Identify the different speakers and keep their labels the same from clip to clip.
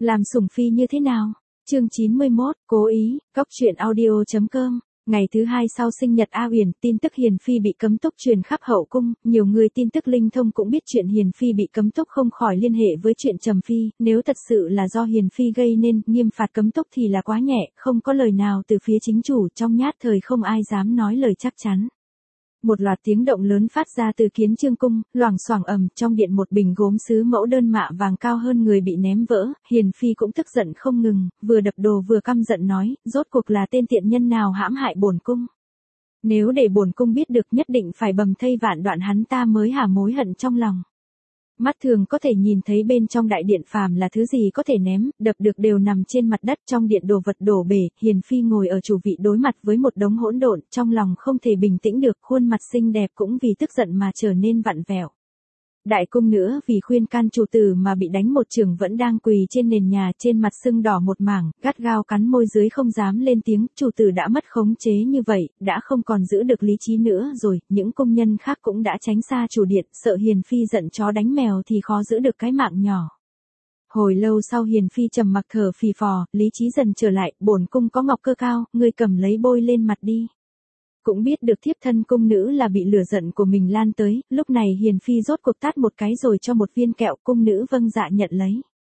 Speaker 1: Làm sủng phi như thế nào? Chương 91, cố ý, Cóc truyện audio.com. Ngày thứ hai sau sinh nhật A Uyển, tin tức Hiền Phi bị cấm túc truyền khắp hậu cung, nhiều người tin tức linh thông cũng biết chuyện Hiền Phi bị cấm túc không khỏi liên hệ với chuyện Trầm Phi, nếu thật sự là do Hiền Phi gây nên, nghiêm phạt cấm túc thì là quá nhẹ, không có lời nào từ phía chính chủ, trong nhát thời không ai dám nói lời chắc chắn. Một loạt tiếng động lớn phát ra từ Kiến Chương cung, loảng xoảng ầm, trong điện một bình gốm sứ mẫu đơn mạ vàng cao hơn người bị ném vỡ, Hiền Phi cũng tức giận không ngừng, vừa đập đồ vừa căm giận nói, rốt cuộc là tên tiện nhân nào hãm hại bổn cung. Nếu để bổn cung biết được nhất định phải bầm thây vạn đoạn hắn ta mới hả mối hận trong lòng. Mắt thường có thể nhìn thấy bên trong đại điện phàm là thứ gì có thể ném, đập được đều nằm trên mặt đất, trong điện đồ vật đổ bể, Hiền Phi ngồi ở chủ vị đối mặt với một đống hỗn độn, trong lòng không thể bình tĩnh được, khuôn mặt xinh đẹp cũng vì tức giận mà trở nên vặn vẹo. Đại cung nữa vì khuyên can chủ tử mà bị đánh một chưởng vẫn đang quỳ trên nền nhà, trên mặt sưng đỏ một mảng, gắt gao cắn môi dưới không dám lên tiếng, chủ tử đã mất khống chế như vậy, đã không còn giữ được lý trí nữa rồi, những công nhân khác cũng đã tránh xa chủ điện, sợ Hiền Phi giận chó đánh mèo thì khó giữ được cái mạng nhỏ. Hồi lâu sau Hiền Phi trầm mặc thở phì phò, lý trí dần trở lại, bổn cung có ngọc cơ cao, ngươi cầm lấy bôi lên mặt đi. Cũng biết được thiếp thân cung nữ là bị lửa giận của mình lan tới, lúc này Hiền Phi rốt cuộc tát một cái rồi cho một viên kẹo, cung nữ vâng dạ nhận lấy.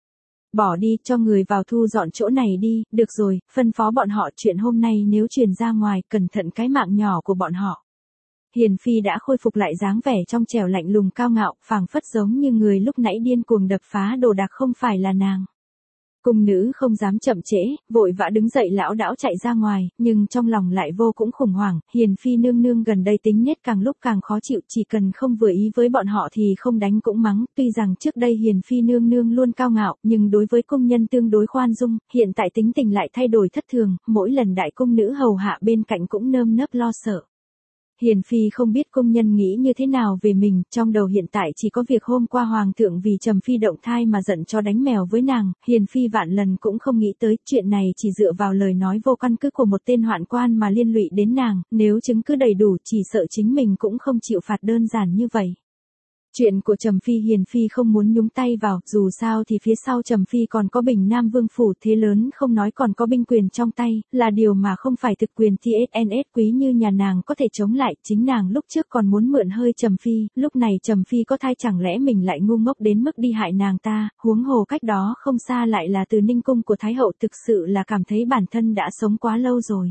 Speaker 1: Bỏ đi, cho người vào thu dọn chỗ này đi, được rồi, phân phó bọn họ chuyện hôm nay nếu truyền ra ngoài, cẩn thận cái mạng nhỏ của bọn họ. Hiền Phi đã khôi phục lại dáng vẻ trong trẻo lạnh lùng cao ngạo, phảng phất giống như người lúc nãy điên cuồng đập phá đồ đạc không phải là nàng. Cung nữ không dám chậm trễ, vội vã đứng dậy lão đảo chạy ra ngoài, nhưng trong lòng lại vô cũng khủng hoảng, Hiền Phi nương nương gần đây tính nết càng lúc càng khó chịu, chỉ cần không vừa ý với bọn họ thì không đánh cũng mắng, tuy rằng trước đây Hiền Phi nương nương luôn cao ngạo, nhưng đối với công nhân tương đối khoan dung, hiện tại tính tình lại thay đổi thất thường, mỗi lần đại cung nữ hầu hạ bên cạnh cũng nơm nớp lo sợ. Hiền Phi không biết công nhân nghĩ như thế nào về mình, trong đầu hiện tại chỉ có việc hôm qua Hoàng thượng vì Trầm Phi động thai mà giận cho đánh mèo với nàng, Hiền Phi vạn lần cũng không nghĩ tới, chuyện này chỉ dựa vào lời nói vô căn cứ của một tên hoạn quan mà liên lụy đến nàng, nếu chứng cứ đầy đủ chỉ sợ chính mình cũng không chịu phạt đơn giản như vậy. Chuyện của Trầm Phi Hiền Phi không muốn nhúng tay vào, dù sao thì phía sau Trầm Phi còn có Bình Nam Vương phủ thế lớn không nói còn có binh quyền trong tay, là điều mà không phải thực quyền TSNS quý như nhà nàng có thể chống lại, chính nàng lúc trước còn muốn mượn hơi Trầm Phi, lúc này Trầm Phi có thai chẳng lẽ mình lại ngu ngốc đến mức đi hại nàng ta, huống hồ cách đó không xa lại là Từ Ninh cung của Thái hậu, thực sự là cảm thấy bản thân đã sống quá lâu rồi.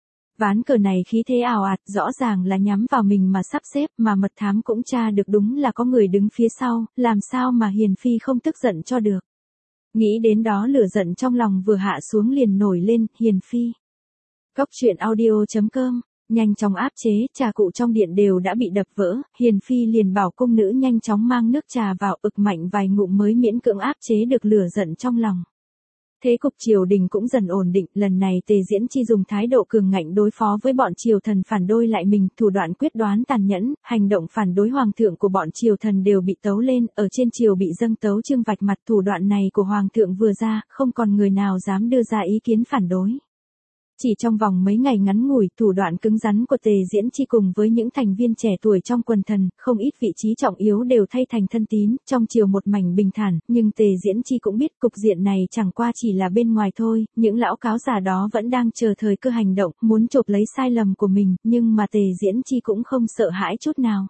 Speaker 1: Ván cờ này khí thế ào ạt, rõ ràng là nhắm vào mình mà sắp xếp, mà mật thám cũng tra được đúng là có người đứng phía sau, làm sao mà Hiền Phi không tức giận cho được. Nghĩ đến đó lửa giận trong lòng vừa hạ xuống liền nổi lên, Hiền Phi. Cóc truyện audio.com, nhanh chóng áp chế, trà cụ trong điện đều đã bị đập vỡ, Hiền Phi liền bảo cung nữ nhanh chóng mang nước trà vào, ực mạnh vài ngụm mới miễn cưỡng áp chế được lửa giận trong lòng. Thế cục triều đình cũng dần ổn định, lần này Tề Diễn Chi dùng thái độ cường ngạnh đối phó với bọn triều thần phản đối lại mình, thủ đoạn quyết đoán tàn nhẫn, hành động phản đối hoàng thượng của bọn triều thần đều bị tấu lên, ở trên triều bị dâng tấu chương vạch mặt, thủ đoạn này của hoàng thượng vừa ra, không còn người nào dám đưa ra ý kiến phản đối. Chỉ trong vòng mấy ngày ngắn ngủi, thủ đoạn cứng rắn của Tề Diễn Chi cùng với những thành viên trẻ tuổi trong quần thần, không ít vị trí trọng yếu đều thay thành thân tín, trong triều một mảnh bình thản, nhưng Tề Diễn Chi cũng biết cục diện này chẳng qua chỉ là bên ngoài thôi, những lão cáo già đó vẫn đang chờ thời cơ hành động, muốn chộp lấy sai lầm của mình, nhưng mà Tề Diễn Chi cũng không sợ hãi chút nào.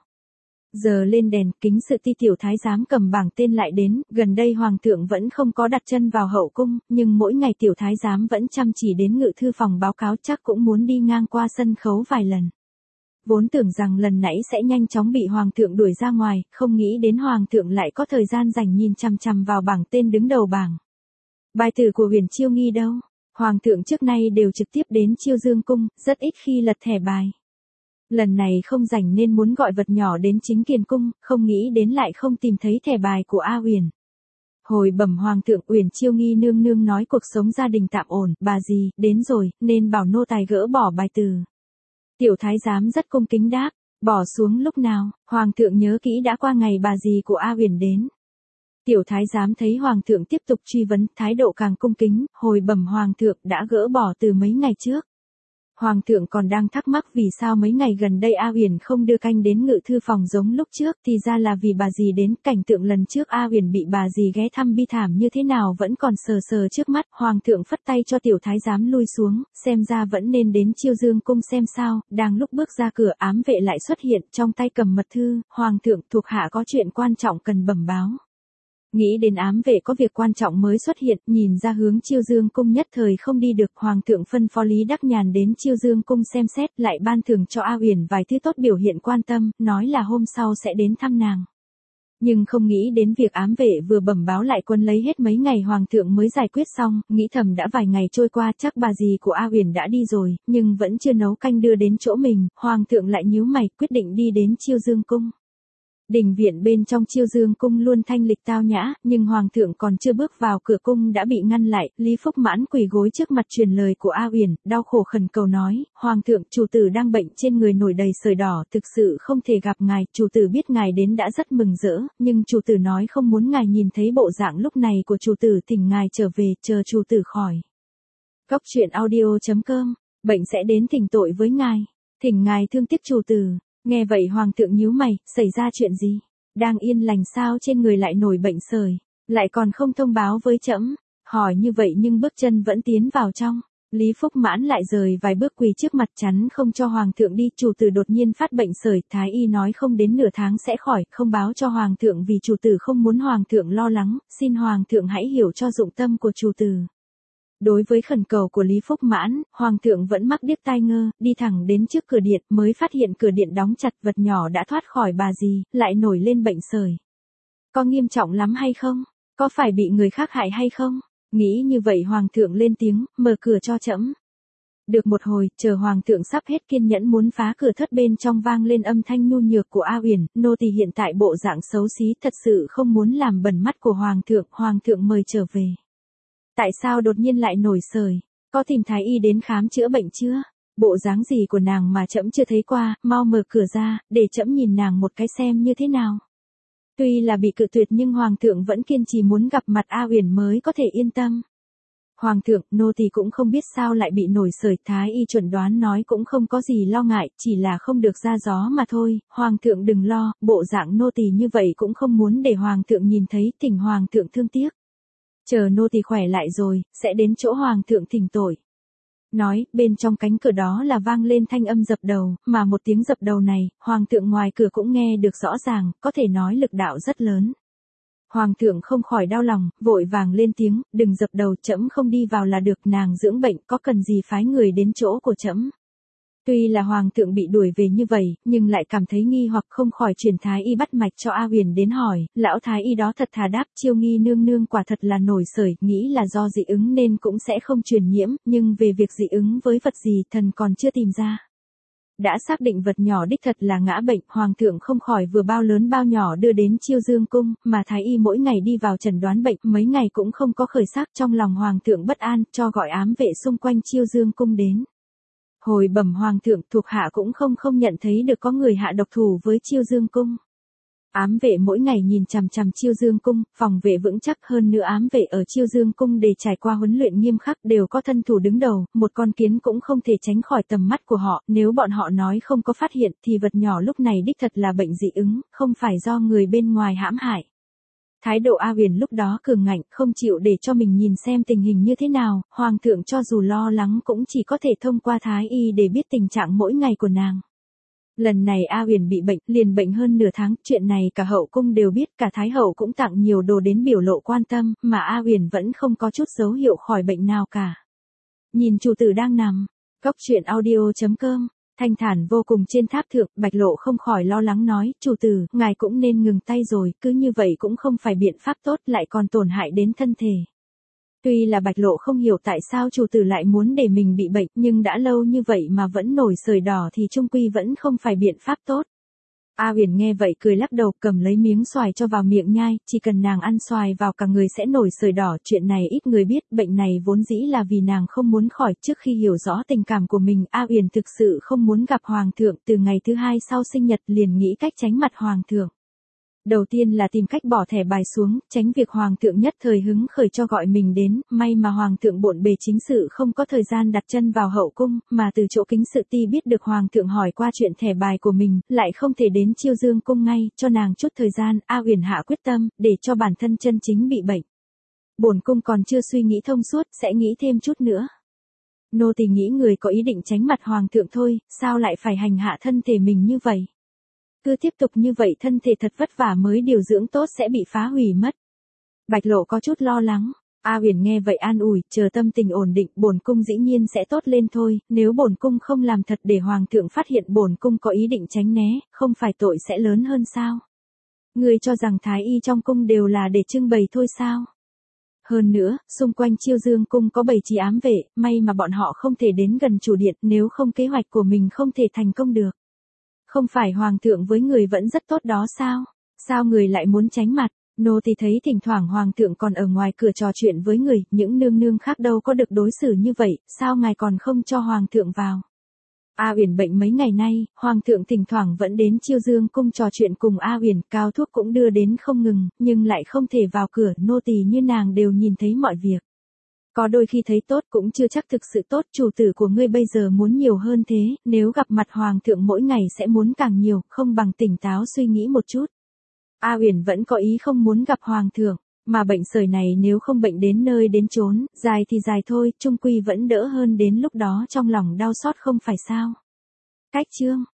Speaker 1: Giờ lên đèn, Kính Sự Ti tiểu thái giám cầm bảng tên lại đến, gần đây hoàng thượng vẫn không có đặt chân vào hậu cung, nhưng mỗi ngày tiểu thái giám vẫn chăm chỉ đến ngự thư phòng báo cáo, chắc cũng muốn đi ngang qua sân khấu vài lần. Vốn tưởng rằng lần nãy sẽ nhanh chóng bị hoàng thượng đuổi ra ngoài, không nghĩ đến hoàng thượng lại có thời gian dành nhìn chằm chằm vào bảng tên đứng đầu bảng. Bài tử của Huyền Chiêu Nghi đâu? Hoàng thượng trước nay đều trực tiếp đến Chiêu Dương cung, rất ít khi lật thẻ bài. Lần này không rảnh nên muốn gọi vật nhỏ đến Chính Kiền cung, không nghĩ đến lại không tìm thấy thẻ bài của A Uyển. Hồi bẩm hoàng thượng, Uyển Chiêu Nghi nương nương nói cuộc sống gia đình tạm ổn, bà dì, đến rồi, nên bảo nô tài gỡ bỏ bài từ. Tiểu thái giám rất cung kính đáp, bỏ xuống lúc nào, hoàng thượng nhớ kỹ đã qua ngày bà dì của A Uyển đến. Tiểu thái giám thấy hoàng thượng tiếp tục truy vấn, thái độ càng cung kính, hồi bẩm hoàng thượng đã gỡ bỏ từ mấy ngày trước. Hoàng thượng còn đang thắc mắc vì sao mấy ngày gần đây A Uyển không đưa canh đến ngự thư phòng giống lúc trước, thì ra là vì bà dì đến. Cảnh tượng lần trước A Uyển bị bà dì ghé thăm bi thảm như thế nào vẫn còn sờ sờ trước mắt. Hoàng thượng phất tay cho tiểu thái giám lui xuống, xem ra vẫn nên đến Chiêu Dương cung xem sao. Đang lúc bước ra cửa, ám vệ lại xuất hiện, trong tay cầm mật thư. Hoàng thượng, thuộc hạ có chuyện quan trọng cần bẩm báo. Nghĩ đến ám vệ có việc quan trọng mới xuất hiện, nhìn ra hướng Chiêu Dương cung nhất thời không đi được. Hoàng thượng phân phó Lý Đắc Nhàn đến Chiêu Dương cung xem xét, lại ban thưởng cho A Uyển vài thứ tốt biểu hiện quan tâm, nói là hôm sau sẽ đến thăm nàng. Nhưng không nghĩ đến việc ám vệ vừa bẩm báo lại quân lấy hết mấy ngày Hoàng thượng mới giải quyết xong. Nghĩ thầm đã vài ngày trôi qua, chắc bà dì của A Uyển đã đi rồi, nhưng vẫn chưa nấu canh đưa đến chỗ mình. Hoàng thượng lại nhíu mày, quyết định đi đến Chiêu Dương cung. Đình viện bên trong Chiêu Dương cung luôn thanh lịch tao nhã, nhưng hoàng thượng còn chưa bước vào cửa cung đã bị ngăn lại. Lý Phúc Mãn quỳ gối trước mặt truyền lời của A Uyển, đau khổ khẩn cầu nói: "Hoàng thượng, chủ tử đang bệnh, trên người nổi đầy sởi đỏ, thực sự không thể gặp ngài. Chủ tử biết ngài đến đã rất mừng rỡ, nhưng chủ tử nói không muốn ngài nhìn thấy bộ dạng lúc này của chủ tử, thỉnh ngài trở về, chờ chủ tử khỏi." Góc truyện audio.com. Bệnh sẽ đến thỉnh tội với ngài, thỉnh ngài thương tiếc chủ tử. Nghe vậy hoàng thượng nhíu mày, xảy ra chuyện gì? Đang yên lành sao trên người lại nổi bệnh sởi, lại còn không thông báo với trẫm? Hỏi như vậy nhưng bước chân vẫn tiến vào trong. Lý Phúc Mãn lại rời vài bước quỳ trước mặt chắn không cho hoàng thượng đi. Chủ tử đột nhiên phát bệnh sởi, thái y nói không đến nửa tháng sẽ khỏi, không báo cho hoàng thượng vì chủ tử không muốn hoàng thượng lo lắng, xin hoàng thượng hãy hiểu cho dụng tâm của chủ tử. Đối với khẩn cầu của Lý Phúc Mãn, hoàng thượng vẫn mắc điếc tai ngơ, đi thẳng đến trước cửa điện, mới phát hiện cửa điện đóng chặt, vật nhỏ đã thoát khỏi bà dì, lại nổi lên bệnh sởi. Có nghiêm trọng lắm hay không? Có phải bị người khác hại hay không? Nghĩ như vậy hoàng thượng lên tiếng, mở cửa cho trẫm. Được một hồi, chờ hoàng thượng sắp hết kiên nhẫn muốn phá cửa, thất bên trong vang lên âm thanh nhu nhược của A Uyển: "Nô tỳ hiện tại bộ dạng xấu xí, thật sự không muốn làm bẩn mắt của hoàng thượng mời trở về." Tại sao đột nhiên lại nổi sởi? Có tìm thái y đến khám chữa bệnh chưa? Bộ dáng gì của nàng mà trẫm chưa thấy qua, mau mở cửa ra, để trẫm nhìn nàng một cái xem như thế nào. Tuy là bị cự tuyệt nhưng hoàng thượng vẫn kiên trì muốn gặp mặt A Uyển mới có thể yên tâm. Hoàng thượng, nô tỳ cũng không biết sao lại bị nổi sởi, thái y chuẩn đoán nói cũng không có gì lo ngại, chỉ là không được ra gió mà thôi. Hoàng thượng đừng lo, bộ dạng nô tỳ như vậy cũng không muốn để hoàng thượng nhìn thấy, thỉnh hoàng thượng thương tiếc. Chờ nô tỳ khỏe lại rồi, sẽ đến chỗ hoàng thượng thỉnh tội. Nói, bên trong cánh cửa đó là vang lên thanh âm dập đầu, mà một tiếng dập đầu này, hoàng thượng ngoài cửa cũng nghe được rõ ràng, có thể nói lực đạo rất lớn. Hoàng thượng không khỏi đau lòng, vội vàng lên tiếng: "Đừng dập đầu, trẫm không đi vào là được, nàng dưỡng bệnh, có cần gì phái người đến chỗ của trẫm." Tuy là hoàng thượng bị đuổi về như vậy, nhưng lại cảm thấy nghi hoặc, không khỏi truyền thái y bắt mạch cho A Uyển đến hỏi. Lão thái y đó thật thà đáp: "Chiêu nghi nương nương quả thật là nổi sởi, nghĩ là do dị ứng nên cũng sẽ không truyền nhiễm, nhưng về việc dị ứng với vật gì thần còn chưa tìm ra." Đã xác định vật nhỏ đích thật là ngã bệnh, hoàng thượng không khỏi vừa bao lớn bao nhỏ đưa đến Chiêu Dương cung, mà thái y mỗi ngày đi vào chẩn đoán bệnh, mấy ngày cũng không có khởi sắc. Trong lòng hoàng thượng bất an, cho gọi ám vệ xung quanh Chiêu Dương cung đến. Hồi bẩm hoàng thượng, thuộc hạ cũng không nhận thấy được có người hạ độc thủ với Chiêu Dương cung. Ám vệ mỗi ngày nhìn chằm chằm Chiêu Dương cung, phòng vệ vững chắc, hơn nữa ám vệ ở Chiêu Dương cung để trải qua huấn luyện nghiêm khắc, đều có thân thủ đứng đầu, một con kiến cũng không thể tránh khỏi tầm mắt của họ. Nếu bọn họ nói không có phát hiện thì vật nhỏ lúc này đích thật là bệnh dị ứng, không phải do người bên ngoài hãm hại. Thái độ A Uyển lúc đó cường ngạnh, không chịu để cho mình nhìn xem tình hình như thế nào. Hoàng thượng cho dù lo lắng cũng chỉ có thể thông qua thái y để biết tình trạng mỗi ngày của nàng. Lần này A Uyển bị bệnh, liền bệnh hơn nửa tháng, chuyện này cả hậu cung đều biết, cả thái hậu cũng tặng nhiều đồ đến biểu lộ quan tâm, mà A Uyển vẫn không có chút dấu hiệu khỏi bệnh nào cả. Nhìn chủ tử đang nằm, góc truyện audio.com, thanh thản vô cùng trên tháp thượng, Bạch Lộ không khỏi lo lắng nói: "Chủ tử, ngài cũng nên ngừng tay rồi, cứ như vậy cũng không phải biện pháp tốt, lại còn tổn hại đến thân thể." Tuy là Bạch Lộ không hiểu tại sao chủ tử lại muốn để mình bị bệnh, nhưng đã lâu như vậy mà vẫn nổi sởi đỏ thì chung quy vẫn không phải biện pháp tốt. A Uyển nghe vậy cười lắc đầu, cầm lấy miếng xoài cho vào miệng nhai, chỉ cần nàng ăn xoài vào cả người sẽ nổi sởi đỏ, chuyện này ít người biết, bệnh này vốn dĩ là vì nàng không muốn khỏi. Trước khi hiểu rõ tình cảm của mình, A Uyển thực sự không muốn gặp hoàng thượng, từ ngày thứ 2 sau sinh nhật liền nghĩ cách tránh mặt hoàng thượng. Đầu tiên là tìm cách bỏ thẻ bài xuống, tránh việc hoàng thượng nhất thời hứng khởi cho gọi mình đến, may mà hoàng thượng bộn bề chính sự không có thời gian đặt chân vào hậu cung, mà từ chỗ kính sự ti biết được hoàng thượng hỏi qua chuyện thẻ bài của mình, lại không thể đến Chiêu Dương cung ngay, cho nàng chút thời gian, A Uyển hạ quyết tâm, để cho bản thân chân chính bị bệnh. Bổn cung còn chưa suy nghĩ thông suốt, sẽ nghĩ thêm chút nữa. Nô tỳ nghĩ người có ý định tránh mặt hoàng thượng thôi, sao lại phải hành hạ thân thể mình như vậy? Cứ tiếp tục như vậy thân thể thật vất vả mới điều dưỡng tốt sẽ bị phá hủy mất. Bạch Lộ có chút lo lắng. A Uyển nghe vậy an ủi, chờ tâm tình ổn định, bổn cung dĩ nhiên sẽ tốt lên thôi, nếu bổn cung không làm thật để hoàng thượng phát hiện bổn cung có ý định tránh né, không phải tội sẽ lớn hơn sao? Ngươi cho rằng thái y trong cung đều là để trưng bày thôi sao? Hơn nữa, xung quanh Chiêu Dương cung có bầy trí ám vệ, may mà bọn họ không thể đến gần chủ điện, nếu không kế hoạch của mình không thể thành công được. Không phải hoàng thượng với người vẫn rất tốt đó sao? Sao người lại muốn tránh mặt? Nô tỳ thấy thỉnh thoảng hoàng thượng còn ở ngoài cửa trò chuyện với người, những nương nương khác đâu có được đối xử như vậy, sao ngài còn không cho hoàng thượng vào? A Uyển bệnh mấy ngày nay, hoàng thượng thỉnh thoảng vẫn đến Chiêu Dương cung trò chuyện cùng A Uyển, cao thuốc cũng đưa đến không ngừng, nhưng lại không thể vào cửa, nô tỳ như nàng đều nhìn thấy mọi việc. Có đôi khi thấy tốt cũng chưa chắc thực sự tốt, chủ tử của ngươi bây giờ muốn nhiều hơn thế, nếu gặp mặt hoàng thượng mỗi ngày sẽ muốn càng nhiều, không bằng tỉnh táo suy nghĩ một chút. A Uyển vẫn có ý không muốn gặp hoàng thượng, mà bệnh sởi này nếu không bệnh đến nơi đến chốn, dài thì dài thôi, chung quy vẫn đỡ hơn đến lúc đó trong lòng đau xót không phải sao. Cách chương